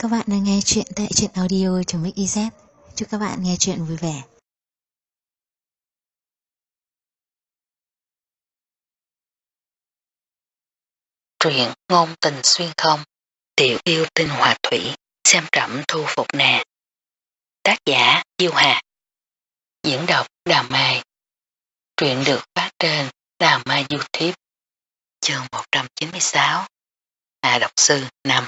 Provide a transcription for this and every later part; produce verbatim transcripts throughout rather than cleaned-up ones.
các bạn đang nghe chuyện tại truyện audio.mixyz. Chúc các bạn nghe chuyện vui vẻ. Truyện ngôn tình xuyên không, tiểu yêu tinh hòa thủy, xem trẫm thu phục nè. Tác giả Diêu Hà. Diễn đọc Đào Mai. Truyện được phát trên Đào Mai YouTube. Chương một trăm chín mươi sáu. Hà độc sư năm.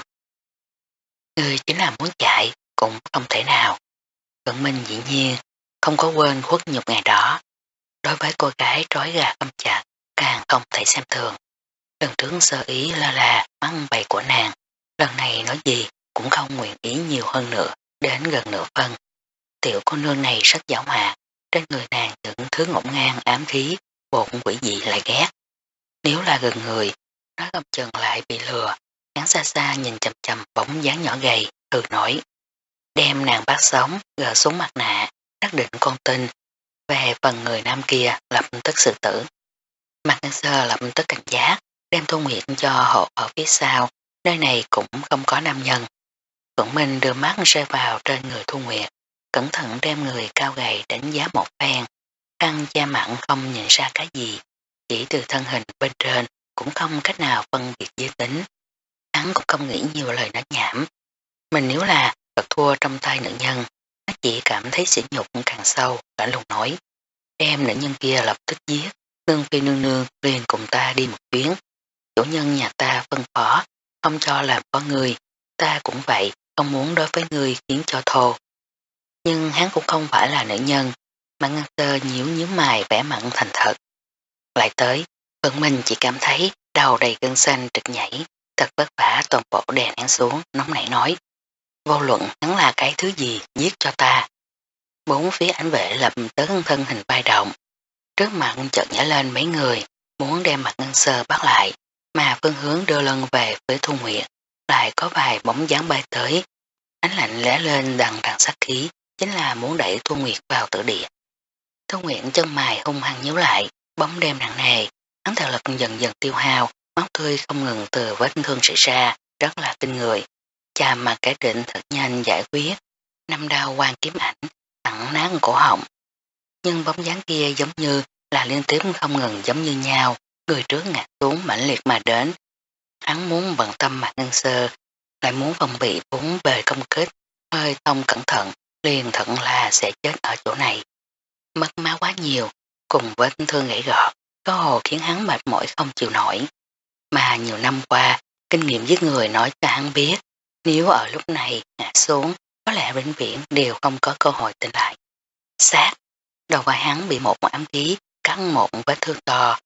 Ngươi chính là muốn chạy cũng không thể nào. Cận Minh dĩ nhiên không có quên khuất nhục ngày đó. Đối với cô gái trói gà không chặt càng không thể xem thường. Lần trước sơ ý lơ là mắng bậy của nàng, lần này nói gì cũng không nguyện ý nhiều hơn nữa, đến gần nửa phân. Tiểu cô nương này rất giảo hoạt, trên người nàng những thứ ngổn ngang ám khí, bột quỷ dị lại ghét. Nếu là gần người, nó không chừng lại bị lừa, hắn xa xa nhìn chầm chầm bóng dáng nhỏ gầy, từ nổi. Đem nàng bắt sống, gỡ xuống mặt nạ, xác định con tin. Về phần người nam kia lập tức xử tử. Mặt Ngân Sơ lập tức cảnh giác, đem Thu Nguyệt cho hộ ở phía sau, nơi này cũng không có nam nhân. Thuận Minh đưa mắt rơi vào trên người Thu Nguyệt, cẩn thận đem người cao gầy đánh giá một phen, khăn da mặn không nhìn ra cái gì, chỉ từ thân hình bên trên cũng không cách nào phân biệt giới tính. Hắn cũng không nghĩ nhiều lời nói nhảm. Mình nếu là vật thua trong tay nữ nhân, nó chỉ cảm thấy sỉ nhục càng sâu, đã lùng nói. Đem nữ nhân kia lập tức giết, nương phi nương nương liền cùng ta đi một chuyến. Chủ nhân nhà ta phân phó, không cho làm có người, ta cũng vậy, không muốn đối với người khiến cho thô. Nhưng hắn cũng không phải là nữ nhân, mà Ngân Sơ nhíu nhíu mày vẻ mặn thành thật. Lại tới, phần mình chỉ cảm thấy đầu đầy gân xanh trực nhảy, thật vất vả toàn bộ đè nén xuống, nóng nảy nói. Vô luận hắn là cái thứ gì, giết cho ta. Bốn phía ảnh vệ lập tấn thân hình bay động. Trước mặt chợt nhảy lên mấy người, muốn đem mặt Ngân Sơ bắt lại, mà phương hướng đưa lân về với Thu Nguyệt, lại có vài bóng dáng bay tới. Ánh lạnh lẽ lên đằng đằng sát khí, chính là muốn đẩy Thu Nguyệt vào tử địa. Thu Nguyệt chân mày hung hăng nhíu lại, bóng đêm nặng nề, hắn thể lực dần dần tiêu hao, máu tươi không ngừng từ vết thương xảy ra, rất là kinh người. Chà mà cái định thật nhanh giải quyết, năm đao quan kiếm ảnh, thẳng nát cổ họng. Nhưng bóng dáng kia giống như là liên tiếp không ngừng giống như nhau, người trước ngã xuống mãnh liệt mà đến. Hắn muốn bận tâm mặt Ngân Sơ, lại muốn phòng bị bốn bề công kích, hơi không cẩn thận, liền thận là sẽ chết ở chỗ này. Mất máu quá nhiều, cùng vết thương gãy gọt, có hồ khiến hắn mệt mỏi không chịu nổi. Mà nhiều năm qua, kinh nghiệm giết người nói cho hắn biết, nếu ở lúc này ngã xuống, có lẽ vĩnh viễn đều không có cơ hội tỉnh lại. Sát, đầu vai hắn bị một ám khí cắn một vết thương to.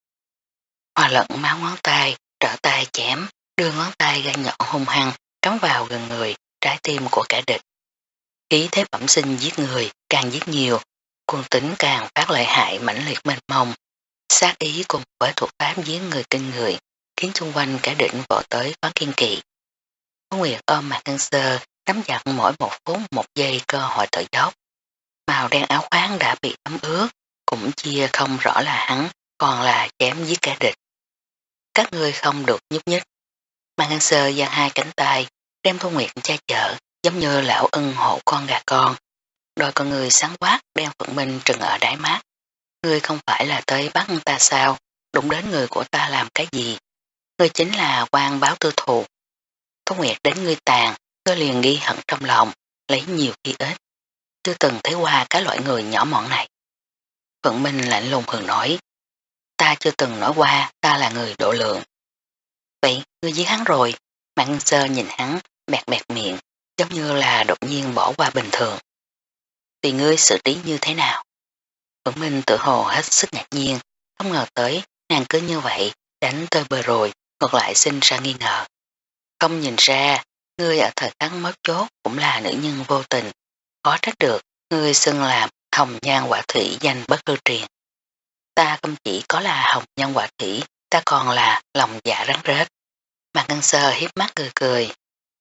Hòa lẫn máu ngón tay, trở tay chém, đưa ngón tay gai nhọn hung hăng cắm vào gần người, trái tim của kẻ địch. Khí thế bẩm sinh giết người, càng giết nhiều, quân tính càng phát lợi hại mãnh liệt mênh mông. Sát ý cùng với thuộc pháp giết người kinh người, khiến xung quanh kẻ địch vọt tới khó kiên kỵ. Có Nguyệt ôm mặt Ngân Sơ, nắm chặt mỗi một phút một giây cơ hội thở dốc. Màu đen áo khoáng đã bị thấm ướt, cũng chia không rõ là hắn, còn là chém giết kẻ địch. Các ngươi không được nhúc nhích. Mà Ngân Sơ giang hai cánh tay, đem Thu Nguyệt che chở, giống như lão ưng hộ con gà con. Đôi con người sáng quát đem Phượng Minh trừng ở đáy mắt. Ngươi không phải là tới bắt ta sao, đụng đến người của ta làm cái gì? Ngươi chính là quan báo tư thù. Thu Nguyệt đến ngươi tàn, ngươi liền ghi hận trong lòng, lấy nhiều khi ít. Chưa từng thấy qua cái loại người nhỏ mọn này. Phượng Minh lạnh lùng hừng nói. Ta chưa từng nói qua ta là người độ lượng. Vậy ngươi giết hắn rồi. Mạng Sơ nhìn hắn bẹt bẹt miệng, giống như là đột nhiên bỏ qua bình thường. Thì ngươi xử trí như thế nào? Phượng Minh tự hồ hết sức ngạc nhiên, không ngờ tới nàng cứ như vậy đánh tơi bời rồi, ngược lại sinh ra nghi ngờ. Không nhìn ra, ngươi ở thời khắc mấu chốt cũng là nữ nhân vô tình, khó trách được ngươi xưng làm hồng nhan quả thủy danh bất hư truyền. Ta không chỉ có là hồng nhan quả thủy, ta còn là lòng dạ rắn rết. Mạc Ngân Sơ hiếp mắt cười cười.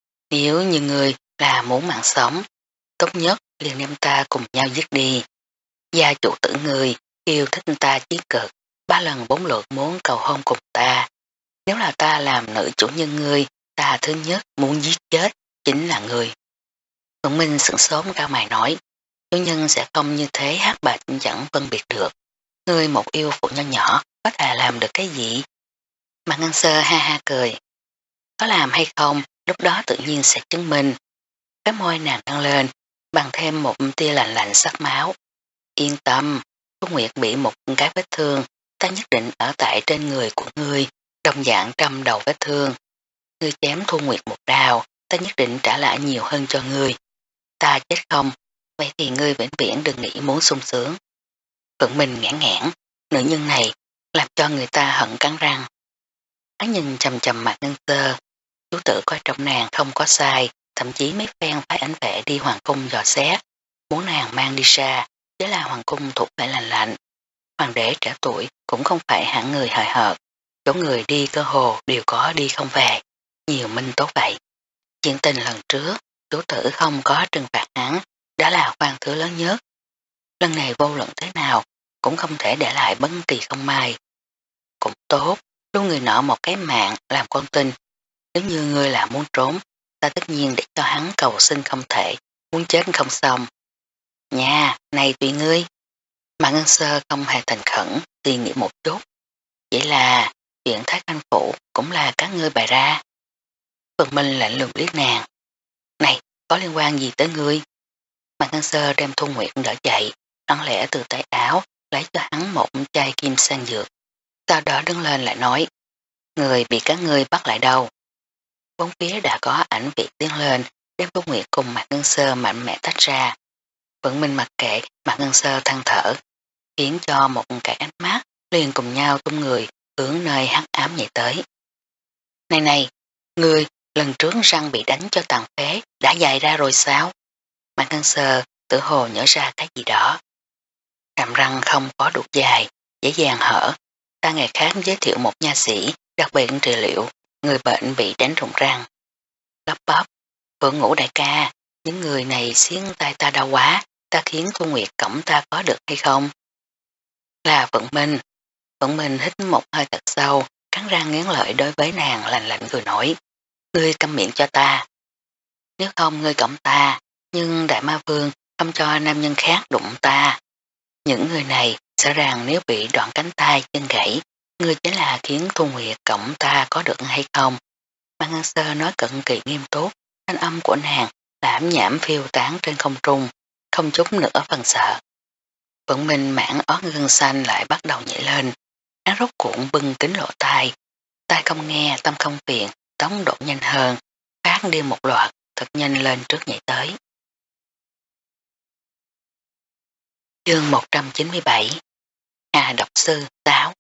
Nếu như ngươi là muốn mạng sống, tốt nhất liền đem ta cùng nhau giết đi. Gia chủ tử ngươi yêu thích ta chí cực, ba lần bốn lượt muốn cầu hôn cùng ta. Nếu là ta làm nữ chủ nhân ngươi, ta thứ nhất muốn giết chết chính là ngươi. Phượng Minh sửng sốt cao mày nói, chủ nhân sẽ không như thế hát bạch chẳng phân biệt được. Ngươi một yêu phụ nho nhỏ có thể làm được cái gì? Mạc Ngân Sơ ha ha cười. Có làm hay không, lúc đó tự nhiên sẽ chứng minh. Cái môi nàng căng lên, bằng thêm một tia lạnh lạnh sắc máu. Yên tâm, Thu Nguyệt bị một cái vết thương, ta nhất định ở tại trên người của ngươi, đồng dạng trăm đầu vết thương. Ngươi chém Thu Nguyệt một đao, ta nhất định trả lại nhiều hơn cho ngươi. Ta chết không, vậy thì ngươi vĩnh viễn đừng nghĩ muốn sung sướng. Phượng Minh ngãn ngãn, nữ nhân này làm cho người ta hận cắn răng. Hắn nhìn chầm chầm Mạc Ngân Sơ, chú tử coi trọng nàng không có sai, thậm chí mấy phen phải ảnh vệ đi hoàng cung dò xét, muốn nàng mang đi xa, chứ là hoàng cung thuộc phải lành lạnh. Hoàng đế trẻ tuổi cũng không phải hạng người hời hợt, chỗ người đi cơ hồ đều có đi không về, nhiều minh tốt vậy. Chuyện tình lần trước, chủ tử không có trừng phạt hắn, đã là khoan thứ lớn nhất. Lần này vô luận thế nào, cũng không thể để lại bất kỳ không may. Cũng tốt, lưu người nọ một cái mạng làm con tin. Nếu như ngươi là muốn trốn, ta tất nhiên để cho hắn cầu xin không thể, muốn chết không xong. Nhà, này tùy ngươi. Mà Ngân Sơ không hề thành khẩn, suy nghĩ một chút. Vậy là, chuyện Thái Khanh Phủ cũng là các ngươi bày ra. Phượng Minh lạnh lùng liếc nàng. Này, có liên quan gì tới ngươi? Mạc Ngân Sơ đem Thu Nguyệt đỡ dậy, lặng lẽ từ tay áo, lấy cho hắn một chai kim sang dược. Sau đó đứng lên lại nói, người bị các ngươi bắt lại đâu? Bốn phía đã có ảnh vị tiến lên, đem Thu Nguyệt cùng Mạc Ngân Sơ mạnh mẽ tách ra. Phượng Minh mặc kệ Mạc Ngân Sơ than thở, khiến cho một cái ánh mắt liền cùng nhau tung người hướng nơi hắc ám nhảy tới. Này này, ngươi lần trước răng bị đánh cho tàn phế đã dài ra rồi sao? Mạc Ngân Sơ tự hồ nhớ ra cái gì đó. Hàm răng không có đục dài, dễ dàng hở. Ta ngày khác giới thiệu một nha sĩ đặc biệt trị liệu người bệnh bị đánh rụng răng. Lắp bắp, Phượng Ngũ đại ca, những người này xiên tay ta đau quá, ta khiến Thu Nguyệt cổng ta có được hay không? Là Phượng Minh. Phượng Minh hít một hơi thật sâu, cắn răng nghiến lợi đối với nàng lạnh lạnh cười nổi. Ngươi câm miệng cho ta. Nếu không ngươi cổng ta, nhưng Đại Ma Vương không cho nam nhân khác đụng ta. Những người này sợ rằng nếu bị đoạn cánh tay chân gãy, ngươi chính là khiến Thu Nguyệt cổng ta có được hay không? Mạc Ngân Sơ nói cực kỳ nghiêm túc, thanh âm của nàng lãm nhảm phiêu tán trên không trung, không chút nữa phần sợ. Phượng Minh mãn ót gân xanh lại bắt đầu nhảy lên, hắn rốt cuộn bưng kính lộ tai, tai không nghe, tâm không phiền, tốc độ nhanh hơn, phát đi một loạt, thật nhanh lên trước nhảy tới. Chương một trăm chín mươi bảy Hà độc sư táo.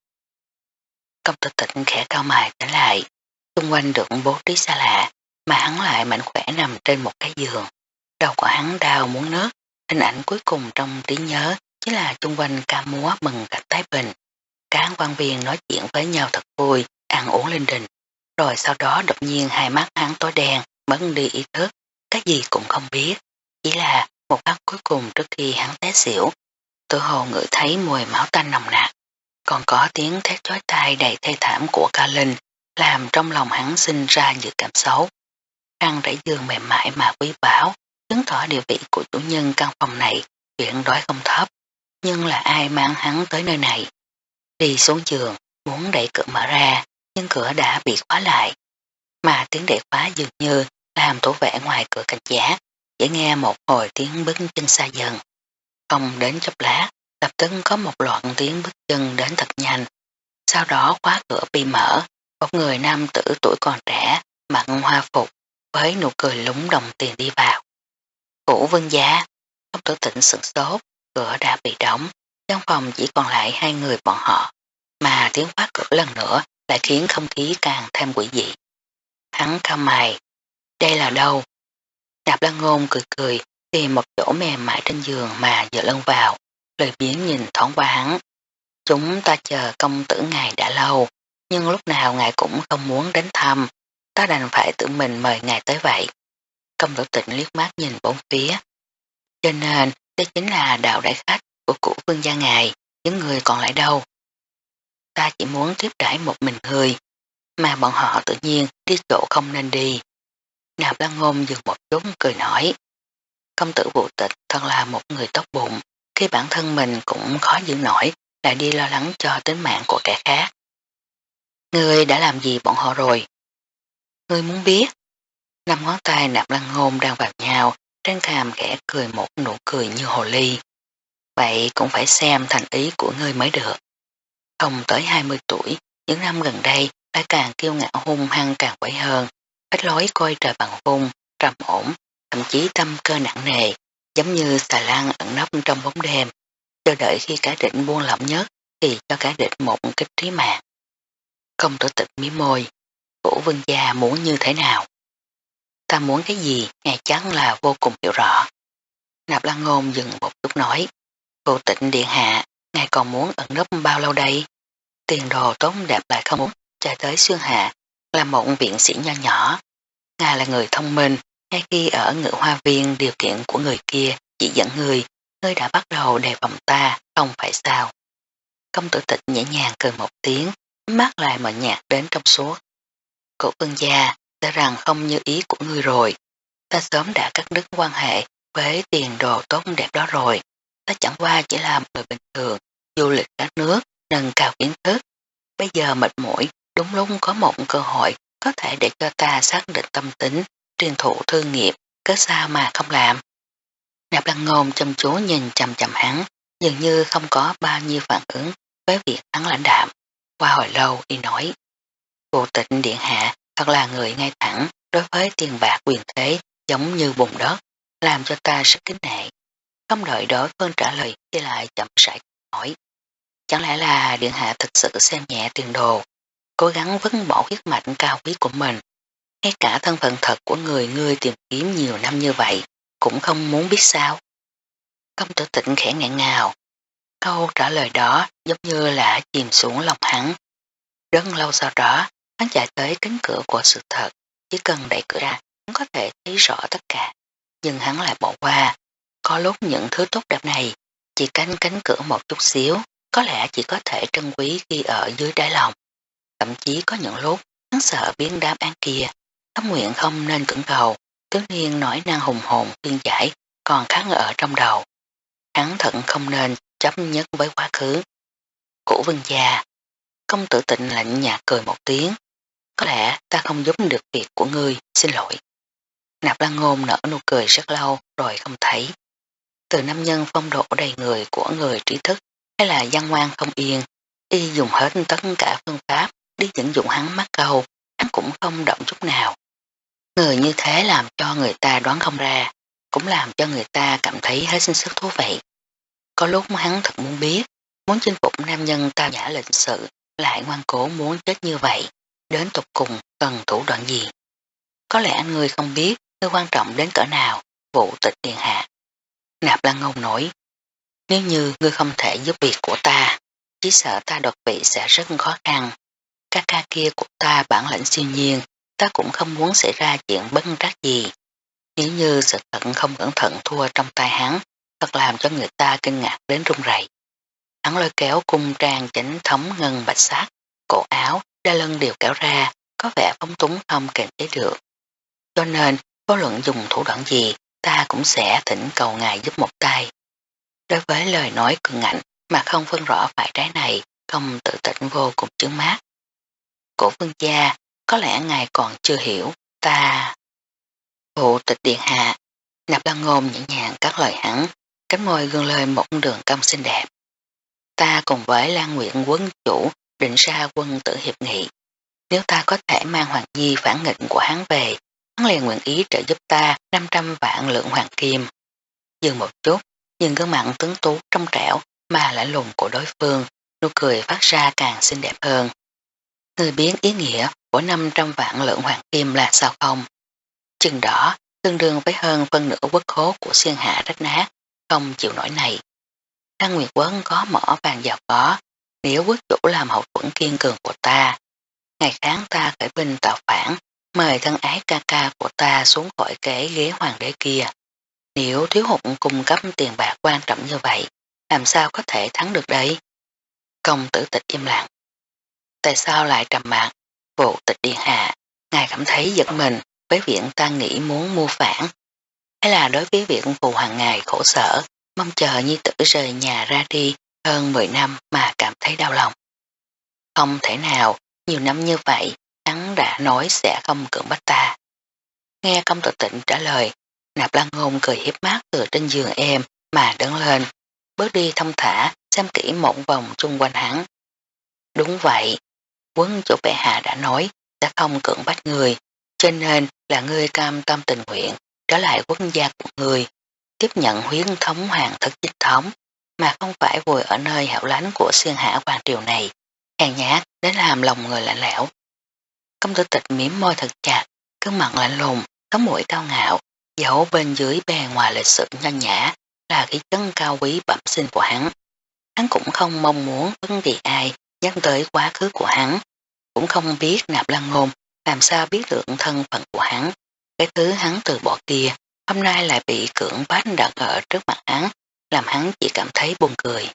Công tử Tịnh khẽ cao mày trở lại, xung quanh được bố trí xa lạ, mà hắn lại mạnh khỏe nằm trên một cái giường. Đầu của hắn đau muốn nớt, hình ảnh cuối cùng trong trí nhớ chính là xung quanh ca múa mừng gặp Thái Bình. Các quan viên nói chuyện với nhau thật vui, ăn uống linh đình, rồi sau đó đột nhiên hai mắt hắn tối đen, mất đi ý thức, cái gì cũng không biết, chỉ là một khắc cuối cùng trước khi hắn té xỉu, tự hồ ngửi thấy mùi máu tanh nồng nặc, còn có tiếng thét chói tai đầy thê thảm của ca linh, làm trong lòng hắn sinh ra dự cảm xấu. Khăn rải giường mềm mại mà quý bảo, chứng tỏ địa vị của chủ nhân căn phòng này tuyệt đối không thấp, nhưng là ai mang hắn tới nơi này? Đi xuống giường, muốn đẩy cửa mở ra, nhưng cửa đã bị khóa lại, mà tiếng đẩy khóa dường như làm thủ vệ ngoài cửa cảnh giác, chỉ nghe một hồi tiếng bước chân xa dần. Không đến chốc lát, lập tức có một loạt tiếng bước chân đến thật nhanh, sau đó khóa cửa bị mở, một người nam tử tuổi còn trẻ, mặc hoa phục, với nụ cười lúng đồng tiền đi vào. Phủ Vương gia, Công tử Tịnh sửng sốt, cửa đã bị đóng, trong phòng chỉ còn lại hai người bọn họ, mà tiếng khóa cửa lần nữa lại khiến không khí càng thêm quỷ dị. Hắn cao mày, đây là đâu? Đạp Lan Ngôn cười cười, tìm một chỗ mềm mại trên giường mà dựa lưng vào, lời biến nhìn thoáng qua hắn. Chúng ta chờ công tử ngài đã lâu, nhưng lúc nào ngài cũng không muốn đến thăm, ta đành phải tự mình mời ngài tới vậy. Công tử Tịnh liếc mắt nhìn bốn phía. Cho nên, đây chính là đạo đại khách của cụ vương gia ngài, những người còn lại đâu. Ta chỉ muốn tiếp đãi một mình người, mà bọn họ tự nhiên đi chỗ không nên đi. Nạp Lan Ngôn dừng một chút cười nói, công tử Vũ Tịch thật là một người tốt bụng, khi bản thân mình cũng khó giữ nổi, lại đi lo lắng cho tính mạng của kẻ khác. Ngươi đã làm gì bọn họ rồi? Ngươi muốn biết? Năm ngón tay Nạp Lan Ngôn đang vào nhau, trên cằm khẽ cười một nụ cười như hồ ly. Vậy cũng phải xem thành ý của ngươi mới được. Không tới hai mươi tuổi, những năm gần đây lại càng kiêu ngạo hung hăng càng quấy hơn, phách lối coi trời bằng vung, trầm ổn, thậm chí tâm cơ nặng nề, giống như xà lan ẩn nấp trong bóng đêm, chờ đợi khi cả định buông lỏng nhất thì cho cả địch một kích trí mạng. Công tử Tịch mí môi, Vũ Vương gia muốn như thế nào? Ta muốn cái gì, ngài chắn là vô cùng hiểu rõ. Nạp Lan Ngôn dừng một chút nói, Vô Tịnh điện hạ, ngài còn muốn ẩn nấp bao lâu đây? Tiền đồ tốt đẹp lại không muốn chạy tới xương hạ, là một viện sĩ nho nhỏ. Ngài là người thông minh, ngay khi ở Ngự Hoa Viên điều kiện của người kia chỉ dẫn người, ngươi đã bắt đầu đề phòng ta, không phải sao? Công tử Tịch nhẹ nhàng cười một tiếng, mắt lại mở nhạt đến trong suốt. Cổ vương gia, ta rằng không như ý của ngươi rồi. Ta sớm đã cắt đứt quan hệ với tiền đồ tốt đẹp đó rồi. Ta chẳng qua chỉ là một người bình thường, du lịch các nước, nâng cao kiến thức. Bây giờ mệt mỏi, đúng lúc có một cơ hội có thể để cho ta xác định tâm tính, truyền thụ thương nghiệp, cớ sao mà không làm. Nạp Lan Ngôn chăm chú nhìn chằm chằm hắn, dường như không có bao nhiêu phản ứng với việc hắn lãnh đạm. Qua hồi lâu y nói, Vô Tịnh điện hạ thật là người ngay thẳng, đối với tiền bạc quyền thế giống như bùn đất, làm cho ta rất kính nể. Không đợi đối phương trả lời thì lại chậm rãi hỏi, chẳng lẽ là điện hạ thực sự xem nhẹ tiền đồ, cố gắng vứt bỏ huyết mạch cao quý của mình, ngay cả thân phận thật của người ngươi tìm kiếm nhiều năm như vậy cũng không muốn biết sao? Công tử Tịnh khẽ ngẹn ngào, câu trả lời đó giống như là chìm xuống lòng hắn. Rất lâu sau đó, hắn chạy tới cánh cửa của sự thật, chỉ cần đẩy cửa ra, hắn có thể thấy rõ tất cả. Nhưng hắn lại bỏ qua, có lúc những thứ tốt đẹp này, chỉ cánh cánh cửa một chút xíu, có lẽ chỉ có thể trân quý khi ở dưới đáy lòng. Thậm chí có những lúc, hắn sợ biến đáp án kia, tâm nguyện không nên cưỡng cầu, tướng niên nói năng hùng hồn khuyên giải, còn kháng ở trong đầu. Hắn thận không nên chấp nhất với quá khứ. Cổ vương gia, công tử Tịnh lạnh nhạt cười một tiếng, có lẽ ta không giúp được việc của ngươi, xin lỗi. Nạp Lan Ngôn nở nụ cười rất lâu rồi không thấy. Từ nam nhân phong độ đầy người của người trí thức hay là gian ngoan không yên, y dùng hết tất cả phương pháp đi dẫn dụng hắn mắc câu, hắn cũng không động chút nào. Người như thế làm cho người ta đoán không ra, cũng làm cho người ta cảm thấy hết sinh sức thú vị. Có lúc hắn thật muốn biết, muốn chinh phục nam nhân tao nhã lịch sự, lại ngoan cố muốn chết như vậy, đến tục cùng cần thủ đoạn gì. Có lẽ anh ngươi không biết ngươi quan trọng đến cỡ nào, Vụ Tịch điện hạ. Nạp Lan Ngôn nói, nếu như ngươi không thể giúp việc của ta, chỉ sợ ta đoạt vị sẽ rất khó khăn. Ca ca kia của ta bản lĩnh siêu nhiên, ta cũng không muốn xảy ra chuyện bất trắc gì. Nếu như sự thật không cẩn thận thua trong tay hắn, thật làm cho người ta kinh ngạc đến run rẩy. Hắn lôi kéo cung trang chánh thống ngân bạch sắc, cổ áo, đa lưng đều kéo ra, có vẻ phóng túng không kềm chế được. Cho nên, vô luận dùng thủ đoạn gì, ta cũng sẽ thỉnh cầu ngài giúp một tay. Đối với lời nói cường ngạnh mà không phân rõ phải trái này, công tự Tịnh vô cùng chướng mát. Cổ vương gia, có lẽ ngài còn chưa hiểu, ta... Vụ Tịch điện hạ, Nạp Lan Ngôn nhẹ nhàng cắt lời hắn, cánh môi gương lên một đường cong xinh đẹp. Ta cùng với Lan Nguyệt quân chủ định ra quân tử hiệp nghị. Nếu ta có thể mang Hoàng Nhi phản nghịch của hắn về, hắn liền nguyện ý trợ giúp ta năm trăm vạn lượng hoàng kim. Dừng một chút, nhưng gương mặt tướng tú trong trẻo mà lạnh lùng của đối phương, nụ cười phát ra càng xinh đẹp hơn. Người biết ý nghĩa của năm trăm vạn lượng hoàng kim là sao không? Chừng đỏ, tương đương với hơn phân nửa quốc khố của Xuyên Hạ rách nát, không chịu nổi này. Thăng Nguyệt Quấn có mỏ vàng giàu có, nếu quốc chủ làm hậu thuẫn kiên cường của ta. Ngày kháng ta khởi binh tạo phản, mời thân ái ca ca của ta xuống khỏi cái ghế hoàng đế kia. Nếu thiếu hụt cung cấp tiền bạc quan trọng như vậy, làm sao có thể thắng được đấy? Công tử Tịch im lặng. Tại sao lại trầm mặc? Vụ Tịch điện hạ, ngài cảm thấy giật mình với việc ta nghĩ muốn mưu phản. hay là đối với việc phù hàng ngày khổ sở, mong chờ nhi tử rời nhà ra đi hơn mười năm mà cảm thấy đau lòng. Không thể nào, nhiều năm như vậy, hắn đã nói sẽ không cưỡng bách ta. Nghe công tử Tịnh trả lời, Nạp Lan Ngôn cười hiếp mắt từ trên giường em mà đứng lên, bước đi thông thả, xem kỹ một vòng chung quanh hắn. Đúng vậy, quân chủ bệ hạ đã nói sẽ không cưỡng bách người, cho nên là ngươi cam tâm tình nguyện trở lại quốc gia của người, tiếp nhận huyết thống hoàng thất chính thống, mà không phải vùi ở nơi hẻo lánh của xuyên hạ hoàng triều này, hèn nhát đến làm lòng người lạnh lẽo. Công tử Tịch mỉm môi thật chặt, cứ mặt lạnh lùng, có mũi cao ngạo, dẫu bên dưới bề ngoài lịch sự nho nhã là khí chất cao quý bẩm sinh của hắn. Hắn cũng không mong muốn bất kỳ ai nhắc tới quá khứ của hắn, cũng không biết Nạp Lan Ngôn làm sao biết được thân phận của hắn. Cái thứ hắn từ bỏ kia, hôm nay lại bị cưỡng bách đặt ở trước mặt hắn, làm hắn chỉ cảm thấy buồn cười.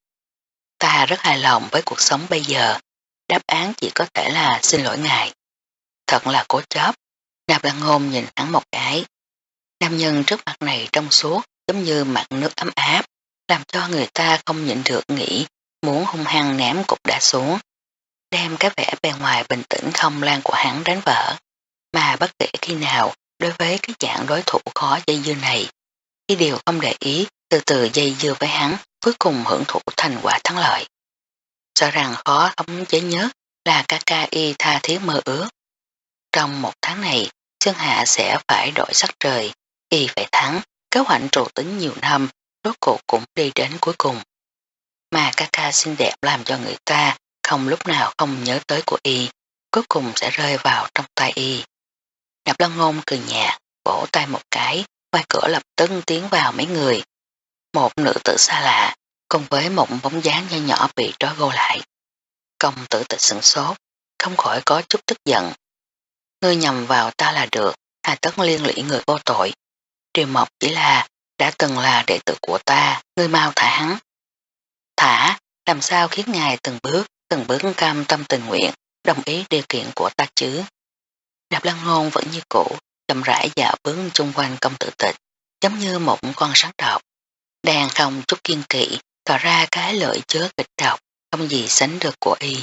Ta rất hài lòng với cuộc sống bây giờ, đáp án chỉ có thể là xin lỗi ngài. Thật là cố chấp. Nạp Lan Ngôn nhìn hắn một cái. Nam nhân trước mặt này trong suốt giống như mặt nước ấm áp, làm cho người ta không nhịn được nghĩ muốn hung hăng ném cục đá xuống, đem cái vẻ bề ngoài bình tĩnh không lan của hắn đánh vỡ. Mà bất kể khi nào đối với cái dạng đối thủ khó dây dưa này, khi đều không để ý từ từ dây dưa với hắn, cuối cùng hưởng thụ thành quả thắng lợi. Rõ ràng khó khống chế nhất là ca ca y tha thiết mơ ước. Trong một tháng này, Sơn Hạ sẽ phải đổi sắc trời, y phải thắng, kế hoạch trù tính nhiều năm, rốt cuộc cũng đi đến cuối cùng. Mà ca ca xinh đẹp làm cho người ta không lúc nào không nhớ tới của y, cuối cùng sẽ rơi vào trong tay y. Nạp Lan Ngôn cười nhạt, vỗ tay một cái, ngoài cửa lập tức tiến vào mấy người. Một nữ tử xa lạ, cùng với một bóng dáng nho nhỏ bị trói gô lại. Công tử Tịch sửng sốt, không khỏi có chút tức giận. Ngươi nhầm vào ta là được, hà tất liên lụy người vô tội. Triều Mộc chỉ là đã từng là đệ tử của ta, ngươi mau thả hắn. Thả, làm sao khiến ngài từng bước, từng bước cam tâm tình nguyện, đồng ý điều kiện của ta chứ. Nạp Lan Ngôn vẫn như cũ, chậm rãi dạo bước chung quanh công tử Tịch, giống như một con rắn độc. Đang không chút kiên kỵ, tỏ ra cái lợi chứa kịch độc, không gì sánh được của y.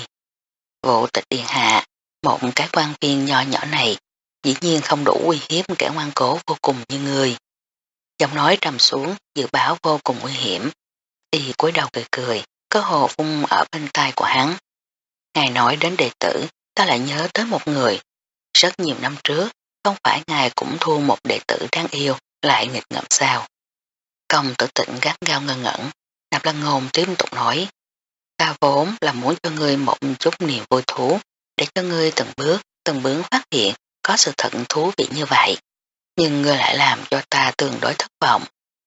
Vụ Tịch điện hạ, một cái quan viên nho nhỏ này, dĩ nhiên không đủ uy hiếp kẻ ngoan cố vô cùng như người. Giọng nói trầm xuống, dự báo vô cùng nguy hiểm. Y cúi đầu cười cười, có hồ phun ở bên tai của hắn. Ngài nói đến đệ tử, ta lại nhớ tới một người. Rất nhiều năm trước, không phải ngài cũng thu một đệ tử đáng yêu, lại nghịch ngợm sao. Công tử Tịnh gắt gao ngơ ngẩn, Nạp Lan Ngôn tiếp tục nói. Ta vốn là muốn cho ngươi một chút niềm vui thú, để cho ngươi từng bước, từng bước phát hiện có sự thật thú vị như vậy. Nhưng ngươi lại làm cho ta tương đối thất vọng.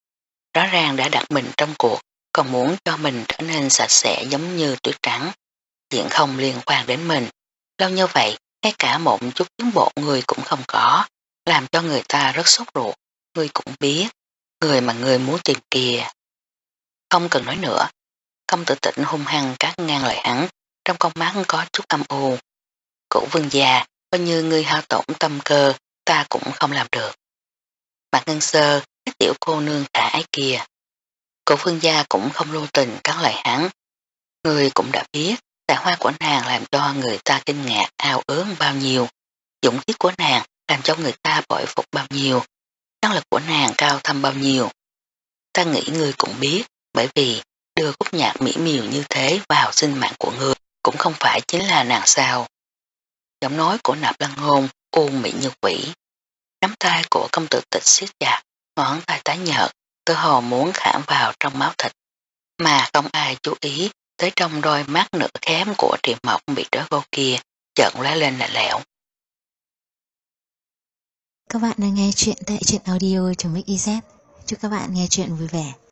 Rõ ràng đã đặt mình trong cuộc, còn muốn cho mình trở nên sạch sẽ giống như tuyết trắng. Chuyện không liên quan đến mình. Lâu như vậy, ngay cả một chút tiến bộ người cũng không có, làm cho người ta rất sốt ruột. Ngươi cũng biết, người mà ngươi muốn tìm kìa. Không cần nói nữa. Công tử Tịnh hung hăng cắt ngang lời hắn, trong con mắt có chút âm u. Cổ vương già, coi như ngươi hao tổn tâm cơ, ta cũng không làm được. Mạc Ngân Sơ, cái tiểu cô nương khả ái kia. Cổ vương gia cũng không lưu tình cắn lời hắn. Ngươi cũng đã biết, tài hoa của nàng làm cho người ta kinh ngạc ao ước bao nhiêu. Dũng khí của nàng làm cho người ta bội phục bao nhiêu. Năng lực của nàng cao thâm bao nhiêu. Ta nghĩ ngươi cũng biết, bởi vì đưa khúc nhạc mỹ miều như thế vào sinh mạng của ngươi cũng không phải chính là nàng sao. Giọng nói của Nạp Lan Ngôn u mị như quỷ. Nắm tay của công tử Tịch siết chặt, ngón tay tái nhợt, tự hồ muốn khảm vào trong máu thịt. Mà không ai chú ý tới trong đôi mắt nửa khém của Triệu Mộc bị trói gô kia, chợt lóe lên lạnh lẽo. Các bạn đang nghe chuyện tại truyện audio.mixyz. Chúc các bạn nghe chuyện vui vẻ.